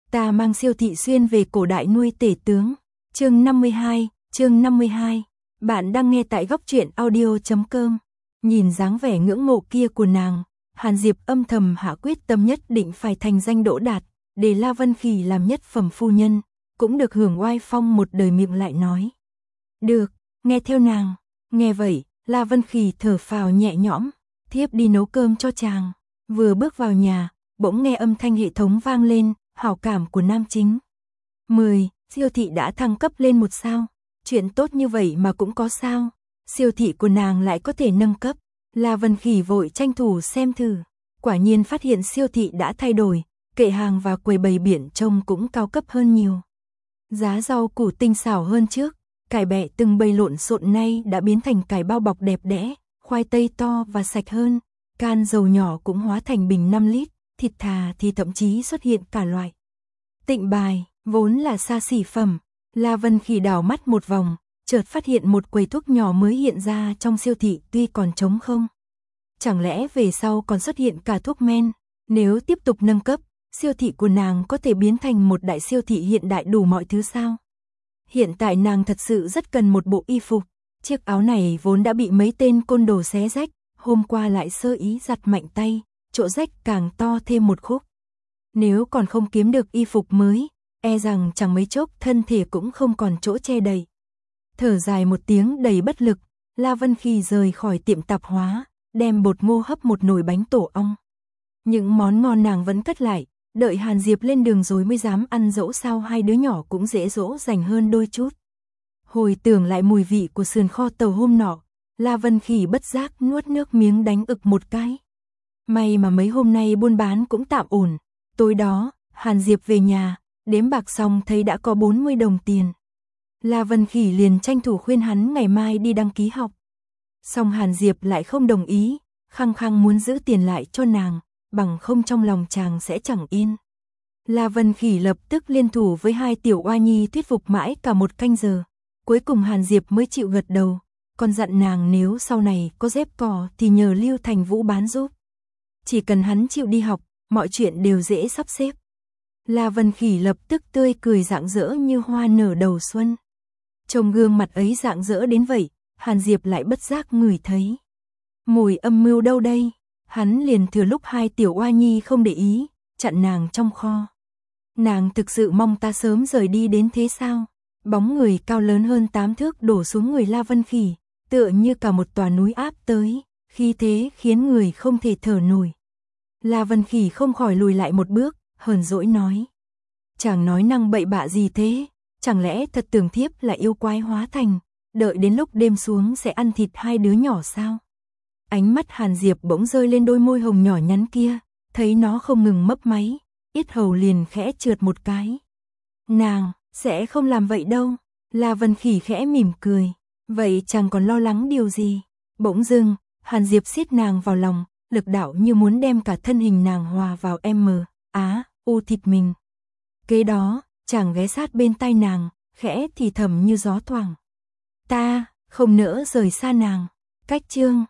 Ta mang Siêu Thị Xuyên về cổ đại nuôi tể tướng. Chương 52. Bạn đang nghe tại góc truyện audio.com. Nhìn dáng vẻ ngưỡng mộ kia của nàng, Hàn Diệp âm thầm hạ quyết tâm nhất định phải thành danh đỗ đạt, để La Vân Khỉ làm nhất phẩm phu nhân, cũng được hưởng oai phong một đời. Miệng lại nói: "Được, nghe theo nàng." Nghe vậy, La Vân Khỉ thở phào nhẹ nhõm, thiếp đi nấu cơm cho chàng. Vừa bước vào nhà, bỗng nghe âm thanh hệ thống vang lên, hảo cảm của nam chính. 10, siêu thị đã thăng cấp lên 1 sao. Chuyện tốt như vậy mà cũng có sao. Siêu thị của nàng lại có thể nâng cấp. La Vân Khỉ vội tranh thủ xem thử. Quả nhiên phát hiện siêu thị đã thay đổi, kệ hàng và quầy bày biển trông cũng cao cấp hơn nhiều. Giá rau củ tinh xảo hơn trước, cải bẹ từng bầy lộn xộn nay đã biến thành cải bao bọc đẹp đẽ, khoai tây to và sạch hơn, can dầu nhỏ cũng hóa thành bình 5 lít, thịt thà thì thậm chí xuất hiện cả loại Tịnh Bài, vốn là xa xỉ phẩm. La Vân Khỉ đảo mắt một vòng, chợt phát hiện một quầy thuốc nhỏ mới hiện ra trong siêu thị tuy còn trống không. Chẳng lẽ về sau còn xuất hiện cả thuốc men? Nếu tiếp tục nâng cấp, siêu thị của nàng có thể biến thành một đại siêu thị hiện đại đủ mọi thứ sao? Hiện tại nàng thật sự rất cần một bộ y phục. Chiếc áo này vốn đã bị mấy tên côn đồ xé rách, hôm qua lại sơ ý giặt mạnh tay, chỗ rách càng to thêm một khúc. Nếu còn không kiếm được y phục mới, e rằng chẳng mấy chốc thân thể cũng không còn chỗ che đậy. Thở dài một tiếng đầy bất lực, La Vân Khỉ rời khỏi tiệm tạp hóa, đem bột ngô hấp một nồi bánh tổ ong. Những món ngon nàng vẫn cất lại, đợi Hàn Diệp lên đường rồi mới dám ăn, dẫu sao hai đứa nhỏ cũng dễ dỗ dành hơn đôi chút. Hồi tưởng lại mùi vị của sườn kho tàu hôm nọ, La Vân Khỉ bất giác nuốt nước miếng đánh ực một cái. May mà mấy hôm nay buôn bán cũng tạm ổn. Tối đó, Hàn Diệp về nhà, đếm bạc xong thấy đã có 40 đồng tiền. La Vân Khỉ liền tranh thủ khuyên hắn ngày mai đi đăng ký học. Song Hàn Diệp lại không đồng ý, khăng khăng muốn giữ tiền lại cho nàng, bằng không trong lòng chàng sẽ chẳng yên. La Vân Khỉ lập tức liên thủ với hai tiểu oa nhi thuyết phục mãi cả 1 canh giờ. Cuối cùng Hàn Diệp mới chịu gật đầu, còn dặn nàng nếu sau này có dép cỏ thì nhờ Lưu Thành Vũ bán giúp. Chỉ cần hắn chịu đi học, mọi chuyện đều dễ sắp xếp. La Vân Khỉ lập tức tươi cười rạng rỡ như hoa nở đầu xuân. Trông gương mặt ấy rạng rỡ đến vậy, Hàn Diệp lại bất giác ngửi thấy mùi âm mưu đâu đây. Hắn liền thừa lúc hai tiểu oa nhi không để ý, chặn nàng trong kho. Nàng thực sự mong ta sớm rời đi đến thế sao? Bóng người cao lớn hơn 8 thước đổ xuống người La Vân Khỉ, tựa như cả một tòa núi áp tới, khí thế khiến người không thể thở nổi. La Vân Khỉ không khỏi lùi lại một bước, hờn dỗi nói: "Chàng nói năng bậy bạ gì thế? Chẳng lẽ thật tưởng thiếp là yêu quái hóa thành, đợi đến lúc đêm xuống sẽ ăn thịt hai đứa nhỏ sao?" Ánh mắt Hàn Diệp bỗng rơi lên đôi môi hồng nhỏ nhắn kia, thấy nó không ngừng mấp máy, yết hầu liền khẽ trượt một cái. "Nàng sẽ không làm vậy đâu." La Vân Khỉ khẽ mỉm cười. "Vậy chàng còn lo lắng điều gì?" Bỗng dưng, Hàn Diệp siết nàng vào lòng, lực đạo như muốn đem cả thân hình nàng hòa vào u thịt mình. Kế đó, chàng ghé sát bên tai nàng, khẽ thì thầm như gió thoảng: "Ta không nỡ rời xa nàng." Cách chương